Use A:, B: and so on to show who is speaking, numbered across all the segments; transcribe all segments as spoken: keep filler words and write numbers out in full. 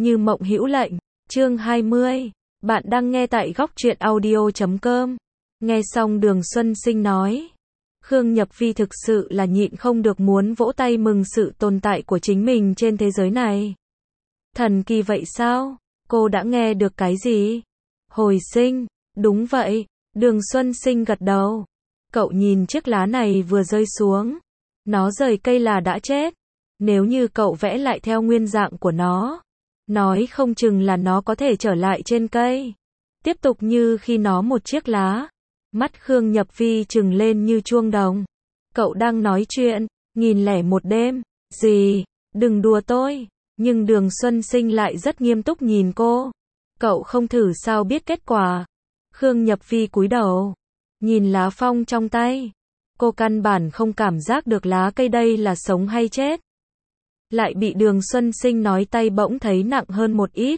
A: Như mộng hữu lệnh, chương hai mươi. Bạn đang nghe tại góc truyện audio chấm com. Nghe xong Đường Xuân Sinh nói, Khương Nhập Vi thực sự là nhịn không được muốn vỗ tay mừng sự tồn tại của chính mình trên thế giới này. Thần kỳ vậy sao? Cô đã nghe được cái gì? Hồi sinh, đúng vậy, Đường Xuân Sinh gật đầu. Cậu nhìn chiếc lá này vừa rơi xuống. Nó rời cây là đã chết. Nếu như cậu vẽ lại theo nguyên dạng của nó, nói không chừng là nó có thể trở lại trên cây. Tiếp tục như khi nó một chiếc lá. Mắt Khương Nhập Vi trừng lên như chuông đồng. Cậu đang nói chuyện, nghìn lẻ một đêm. Gì? Đừng đùa tôi. Nhưng Đường Xuân Sinh lại rất nghiêm túc nhìn cô. Cậu không thử sao biết kết quả. Khương Nhập Vi cúi đầu, nhìn lá phong trong tay. Cô căn bản không cảm giác được lá cây đây là sống hay chết. Lại bị Đường Xuân Sinh nói tay bỗng thấy nặng hơn một ít.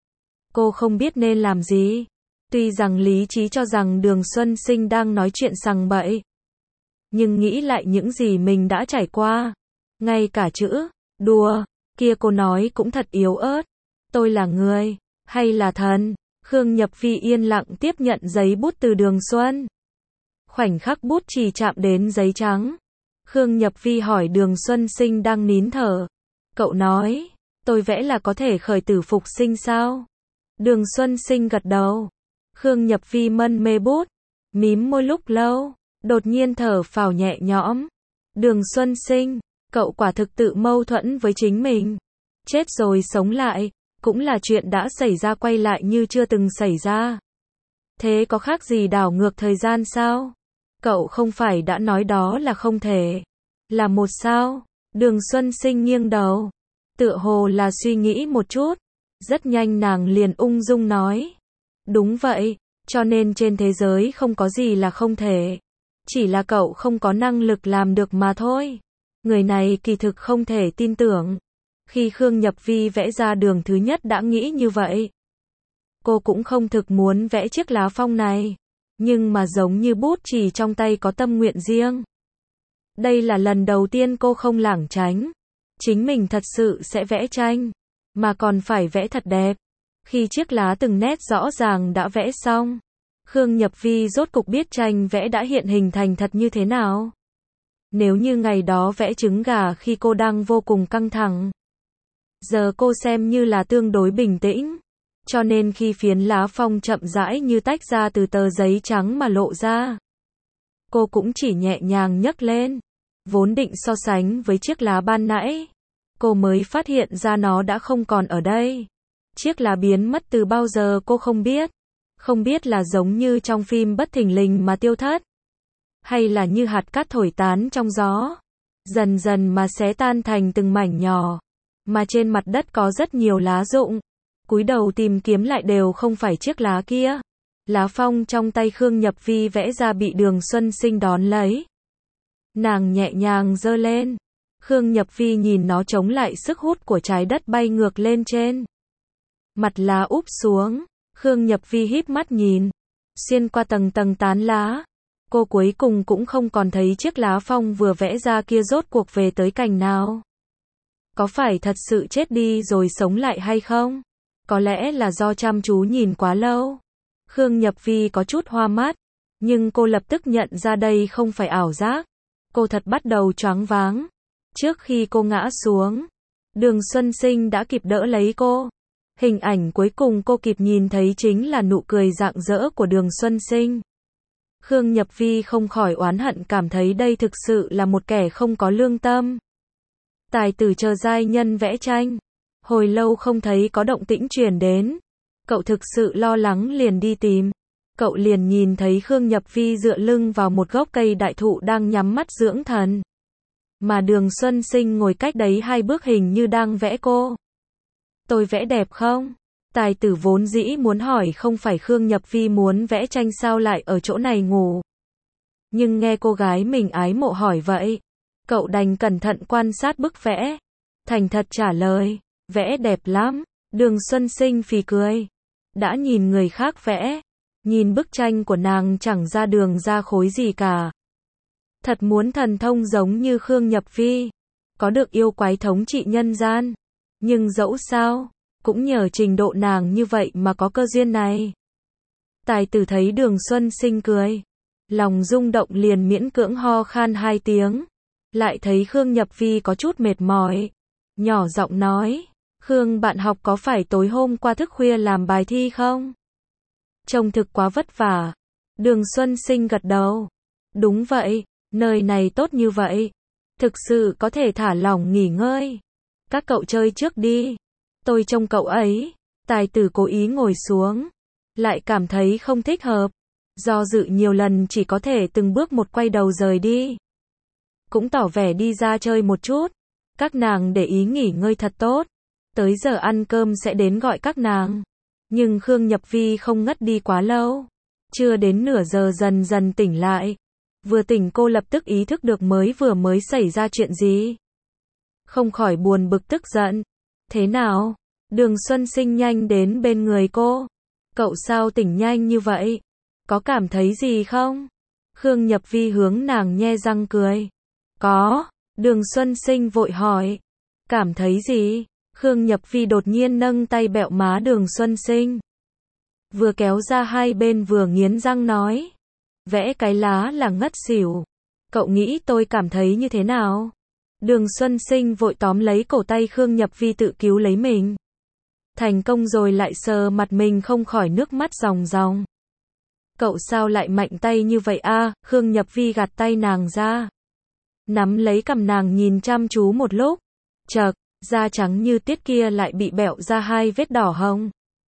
A: Cô không biết nên làm gì. Tuy rằng lý trí cho rằng Đường Xuân Sinh đang nói chuyện sằng bậy, nhưng nghĩ lại những gì mình đã trải qua, ngay cả chữ đùa kia cô nói cũng thật yếu ớt. Tôi là người, hay là thần? Khương Nhập Vi yên lặng tiếp nhận giấy bút từ Đường Xuân. Khoảnh khắc bút chỉ chạm đến giấy trắng, Khương Nhập Vi hỏi Đường Xuân Sinh đang nín thở. Cậu nói, tôi vẽ là có thể khởi tử phục sinh sao? Đường Xuân Sinh gật đầu. Khương Nhập Vi mân mê bút, mím môi lúc lâu, đột nhiên thở phào nhẹ nhõm. Đường Xuân Sinh, cậu quả thực tự mâu thuẫn với chính mình. Chết rồi sống lại, cũng là chuyện đã xảy ra quay lại như chưa từng xảy ra. Thế có khác gì đảo ngược thời gian sao? Cậu không phải đã nói đó là không thể. Là một sao? Đường Xuân Sinh nghiêng đầu, tựa hồ là suy nghĩ một chút. Rất nhanh nàng liền ung dung nói. Đúng vậy, cho nên trên thế giới không có gì là không thể. Chỉ là cậu không có năng lực làm được mà thôi. Người này kỳ thực không thể tin tưởng. Khi Khương Nhập Vi vẽ ra đường thứ nhất đã nghĩ như vậy. Cô cũng không thực muốn vẽ chiếc lá phong này. Nhưng mà giống như bút chỉ trong tay có tâm nguyện riêng. Đây là lần đầu tiên cô không lảng tránh. Chính mình thật sự sẽ vẽ tranh. Mà còn phải vẽ thật đẹp. Khi chiếc lá từng nét rõ ràng đã vẽ xong, Khương Nhập Vi rốt cục biết tranh vẽ đã hiện hình thành thật như thế nào. Nếu như ngày đó vẽ trứng gà khi cô đang vô cùng căng thẳng, giờ cô xem như là tương đối bình tĩnh. Cho nên khi phiến lá phong chậm rãi như tách ra từ tờ giấy trắng mà lộ ra, cô cũng chỉ nhẹ nhàng nhấc lên. Vốn định so sánh với chiếc lá ban nãy, cô mới phát hiện ra nó đã không còn ở đây. Chiếc lá biến mất từ bao giờ cô không biết. Không biết là giống như trong phim bất thình lình mà tiêu thất, hay là như hạt cát thổi tán trong gió, dần dần mà xé tan thành từng mảnh nhỏ. Mà trên mặt đất có rất nhiều lá rụng. Cúi đầu tìm kiếm lại đều không phải chiếc lá kia. Lá phong trong tay Khương Nhập Vi vẽ ra bị Đường Xuân Sinh đón lấy. Nàng nhẹ nhàng giơ lên. Khương Nhập Vi nhìn nó chống lại sức hút của trái đất bay ngược lên trên. Mặt lá úp xuống. Khương Nhập Vi híp mắt nhìn. Xuyên qua tầng tầng tán lá, cô cuối cùng cũng không còn thấy chiếc lá phong vừa vẽ ra kia rốt cuộc về tới cành nào. Có phải thật sự chết đi rồi sống lại hay không? Có lẽ là do chăm chú nhìn quá lâu. Khương Nhập Vi có chút hoa mắt. Nhưng cô lập tức nhận ra đây không phải ảo giác. Cô thật bắt đầu choáng váng. Trước khi cô ngã xuống, Đường Xuân Sinh đã kịp đỡ lấy cô. Hình ảnh cuối cùng cô kịp nhìn thấy chính là nụ cười rạng rỡ của Đường Xuân Sinh. Khương Nhập Vi không khỏi oán hận cảm thấy đây thực sự là một kẻ không có lương tâm. Tài tử chờ giai nhân vẽ tranh. Hồi lâu không thấy có động tĩnh truyền đến. Cậu thực sự lo lắng liền đi tìm. Cậu liền nhìn thấy Khương Nhập Vi dựa lưng vào một gốc cây đại thụ đang nhắm mắt dưỡng thần. Mà Đường Xuân Sinh ngồi cách đấy hai bước hình như đang vẽ cô. Tôi vẽ đẹp không? Tài tử vốn dĩ muốn hỏi không phải Khương Nhập Vi muốn vẽ tranh sao lại ở chỗ này ngủ. Nhưng nghe cô gái mình ái mộ hỏi vậy, cậu đành cẩn thận quan sát bức vẽ. Thành thật trả lời, vẽ đẹp lắm. Đường Xuân Sinh phì cười. Đã nhìn người khác vẽ, nhìn bức tranh của nàng chẳng ra đường ra khối gì cả. Thật muốn thần thông giống như Khương Nhập Vi, có được yêu quái thống trị nhân gian. Nhưng dẫu sao, cũng nhờ trình độ nàng như vậy mà có cơ duyên này. Tài tử thấy Đường Xuân Sinh cười, lòng rung động liền miễn cưỡng ho khan hai tiếng, lại thấy Khương Nhập Vi có chút mệt mỏi, nhỏ giọng nói, Khương bạn học có phải tối hôm qua thức khuya làm bài thi không? Trông thực quá vất vả. Đường Xuân Sinh gật đầu, đúng vậy, nơi này tốt như vậy, thực sự có thể thả lỏng nghỉ ngơi. Các cậu chơi trước đi, tôi trông cậu ấy. Tài tử cố ý ngồi xuống, lại cảm thấy không thích hợp, do dự nhiều lần chỉ có thể từng bước một quay đầu rời đi. Cũng tỏ vẻ đi ra chơi một chút, các nàng để ý nghỉ ngơi thật tốt, tới giờ ăn cơm sẽ đến gọi các nàng. Nhưng Khương Nhập Vi không ngất đi quá lâu, chưa đến nửa giờ dần dần tỉnh lại. Vừa tỉnh cô lập tức ý thức được mới vừa mới xảy ra chuyện gì. Không khỏi buồn bực tức giận. Thế nào? Đường Xuân Sinh nhanh đến bên người cô. Cậu sao tỉnh nhanh như vậy? Có cảm thấy gì không? Khương Nhập Vi hướng nàng nhe răng cười. Có. Đường Xuân Sinh vội hỏi. Cảm thấy gì? Khương Nhập Vi đột nhiên nâng tay bẹo má Đường Xuân Sinh. Vừa kéo ra hai bên vừa nghiến răng nói. Vẽ cái lá là ngất xỉu. Cậu nghĩ tôi cảm thấy như thế nào? Đường Xuân Sinh vội tóm lấy cổ tay Khương Nhập Vi tự cứu lấy mình. Thành công rồi lại sờ mặt mình không khỏi nước mắt ròng ròng. Cậu sao lại mạnh tay như vậy a? À? Khương Nhập Vi gạt tay nàng ra, nắm lấy cằm nàng nhìn chăm chú một lúc. Chợt, da trắng như tiết kia lại bị bẹo ra hai vết đỏ hồng.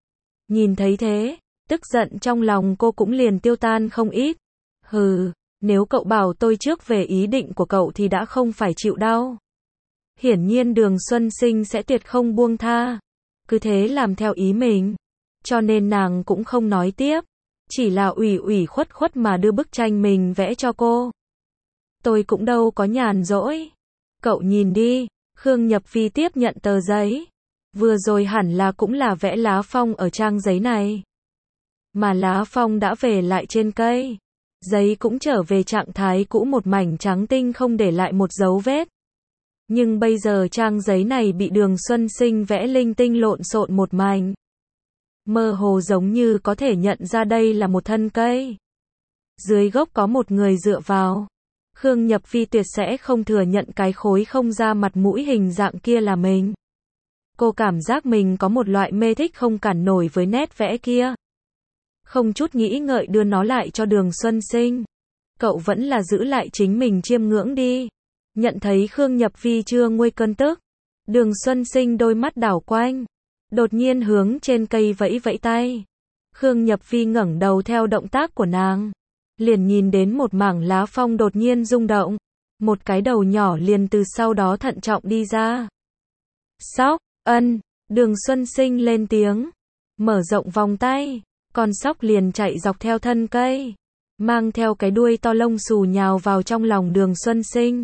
A: Nhìn thấy thế, tức giận trong lòng cô cũng liền tiêu tan không ít. Hừ, nếu cậu bảo tôi trước về ý định của cậu thì đã không phải chịu đau. Hiển nhiên Đường Xuân Sinh sẽ tuyệt không buông tha, cứ thế làm theo ý mình. Cho nên nàng cũng không nói tiếp, chỉ là ủy ủy khuất khuất mà đưa bức tranh mình vẽ cho cô. Tôi cũng đâu có nhàn rỗi. Cậu nhìn đi. Khương Nhập Vi tiếp nhận tờ giấy. Vừa rồi hẳn là cũng là vẽ lá phong ở trang giấy này. Mà lá phong đã về lại trên cây. Giấy cũng trở về trạng thái cũ, một mảnh trắng tinh không để lại một dấu vết. Nhưng bây giờ trang giấy này bị Đường Xuân Sinh vẽ linh tinh lộn xộn một mảnh. Mơ hồ giống như có thể nhận ra đây là một thân cây. Dưới gốc có một người dựa vào. Khương Nhập Vi tuyệt sẽ không thừa nhận cái khối không ra mặt mũi hình dạng kia là mình. Cô cảm giác mình có một loại mê thích không cản nổi với nét vẽ kia. Không chút nghĩ ngợi đưa nó lại cho Đường Xuân Sinh. Cậu vẫn là giữ lại chính mình chiêm ngưỡng đi. Nhận thấy Khương Nhập Vi chưa nguôi cơn tức, Đường Xuân Sinh đôi mắt đảo quanh, đột nhiên hướng trên cây vẫy vẫy tay. Khương Nhập Vi ngẩng đầu theo động tác của nàng, liền nhìn đến một mảng lá phong đột nhiên rung động, một cái đầu nhỏ liền từ sau đó thận trọng đi ra. Sóc, ân, Đường Xuân Sinh lên tiếng, mở rộng vòng tay, con sóc liền chạy dọc theo thân cây, mang theo cái đuôi to lông xù nhào vào trong lòng Đường Xuân Sinh.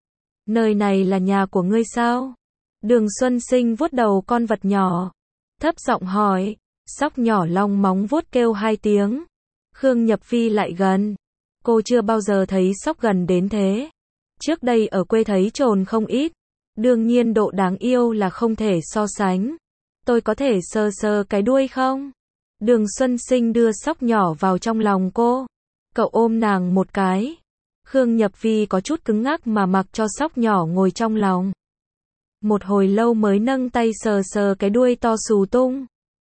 A: Nơi này là nhà của ngươi sao? Đường Xuân Sinh vuốt đầu con vật nhỏ, thấp giọng hỏi. Sóc nhỏ long móng vuốt kêu hai tiếng. Khương Nhập Vi lại gần. Cô chưa bao giờ thấy sóc gần đến thế. Trước đây ở quê thấy trồn không ít. Đương nhiên độ đáng yêu là không thể so sánh. Tôi có thể sờ sờ cái đuôi không? Đường Xuân Sinh đưa sóc nhỏ vào trong lòng cô. Cậu ôm nàng một cái. Khương Nhập Vi có chút cứng ngắc mà mặc cho sóc nhỏ ngồi trong lòng. Một hồi lâu mới nâng tay sờ sờ cái đuôi to xù tung.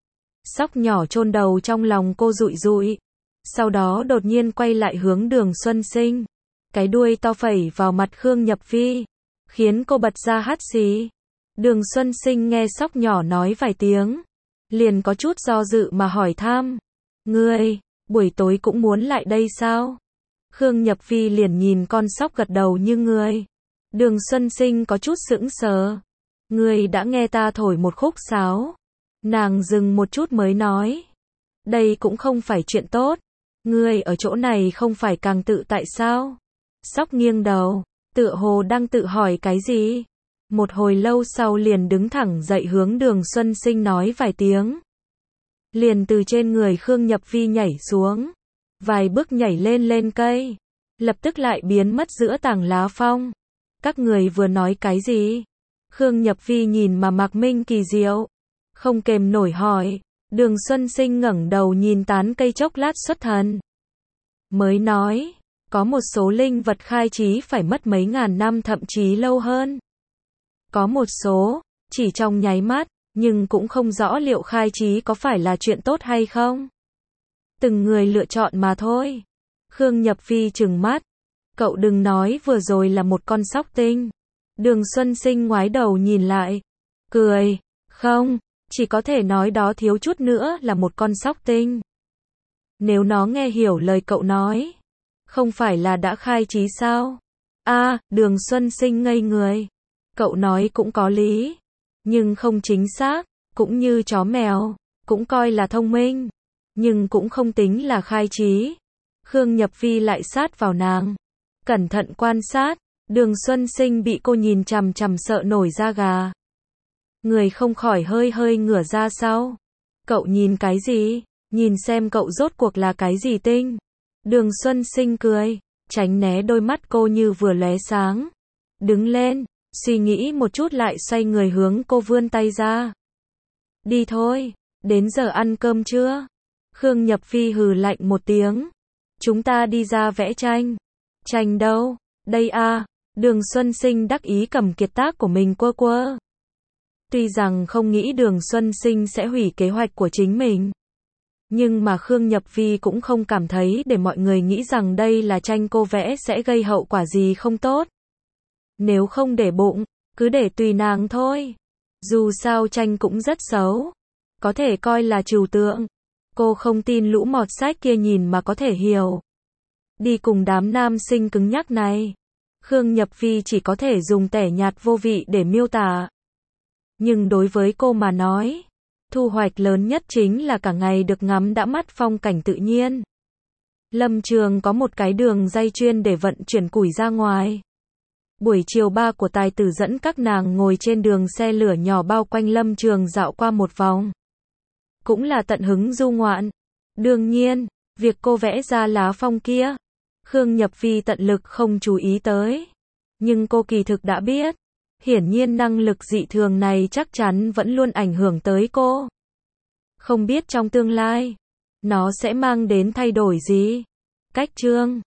A: Sóc nhỏ chôn đầu trong lòng cô rụi rụi. Sau đó đột nhiên quay lại hướng Đường Xuân Sinh. Cái đuôi to phẩy vào mặt Khương Nhập Vi, khiến cô bật ra hắt xì. Đường Xuân Sinh nghe sóc nhỏ nói vài tiếng, liền có chút do dự mà hỏi thăm. Ngươi, buổi tối cũng muốn lại đây sao? Khương Nhập Vi liền nhìn con sóc gật đầu như người. Đường Xuân Sinh có chút sững sờ. Ngươi đã nghe ta thổi một khúc sáo. Nàng dừng một chút mới nói. Đây cũng không phải chuyện tốt. Ngươi ở chỗ này không phải càng tự tại sao? Sóc nghiêng đầu, tựa hồ đang tự hỏi cái gì. Một hồi lâu sau liền đứng thẳng dậy hướng Đường Xuân Sinh nói vài tiếng. Liền từ trên người Khương Nhập Vi nhảy xuống. Vài bước nhảy lên lên cây. Lập tức lại biến mất giữa tảng lá phong. Các người vừa nói cái gì? Khương Nhập Vi nhìn mà mặc minh kỳ diệu. Không kềm nổi hỏi. Đường Xuân Sinh ngẩng đầu nhìn tán cây chốc lát xuất thần. Mới nói, có một số linh vật khai trí phải mất mấy ngàn năm thậm chí lâu hơn. Có một số, chỉ trong nháy mắt, nhưng cũng không rõ liệu khai trí có phải là chuyện tốt hay không. Từng người lựa chọn mà thôi. Khương Nhập Vi trừng mắt. Cậu đừng nói vừa rồi là một con sóc tinh. Đường Xuân Sinh ngoái đầu nhìn lại. Cười. Không, chỉ có thể nói đó thiếu chút nữa là một con sóc tinh. Nếu nó nghe hiểu lời cậu nói. Không phải là đã khai trí sao? À, Đường Xuân Sinh ngây người. Cậu nói cũng có lý. Nhưng không chính xác. Cũng như chó mèo. Cũng coi là thông minh. Nhưng cũng không tính là khai trí. Khương Nhập Vi lại sát vào nàng. Cẩn thận quan sát. Đường Xuân Sinh bị cô nhìn chằm chằm sợ nổi da gà. Người không khỏi hơi hơi ngửa ra sau. Cậu nhìn cái gì? Nhìn xem cậu rốt cuộc là cái gì tinh? Đường Xuân Sinh cười. Tránh né đôi mắt cô như vừa lóe sáng. Đứng lên. Suy nghĩ một chút lại xoay người hướng cô vươn tay ra. Đi thôi. Đến giờ ăn cơm chưa? Khương Nhập Vi hừ lạnh một tiếng. Chúng ta đi ra vẽ tranh. Tranh đâu? Đây à. Đường Xuân Sinh đắc ý cầm kiệt tác của mình quơ quơ. Tuy rằng không nghĩ Đường Xuân Sinh sẽ hủy kế hoạch của chính mình. Nhưng mà Khương Nhập Vi cũng không cảm thấy để mọi người nghĩ rằng đây là tranh cô vẽ sẽ gây hậu quả gì không tốt. Nếu không để bụng, cứ để tùy nàng thôi. Dù sao tranh cũng rất xấu. Có thể coi là trừu tượng. Cô không tin lũ mọt sách kia nhìn mà có thể hiểu. Đi cùng đám nam sinh cứng nhắc này. Khương Nhập Vi chỉ có thể dùng tẻ nhạt vô vị để miêu tả. Nhưng đối với cô mà nói, thu hoạch lớn nhất chính là cả ngày được ngắm đã mắt phong cảnh tự nhiên. Lâm trường có một cái đường dây chuyên để vận chuyển củi ra ngoài. Buổi chiều ba của tài tử dẫn các nàng ngồi trên đường xe lửa nhỏ bao quanh lâm trường dạo qua một vòng. Cũng là tận hứng du ngoạn. Đương nhiên, việc cô vẽ ra lá phong kia, Khương Nhập Vi tận lực không chú ý tới. Nhưng cô kỳ thực đã biết. Hiển nhiên năng lực dị thường này chắc chắn vẫn luôn ảnh hưởng tới cô. Không biết trong tương lai, nó sẽ mang đến thay đổi gì. Cách chương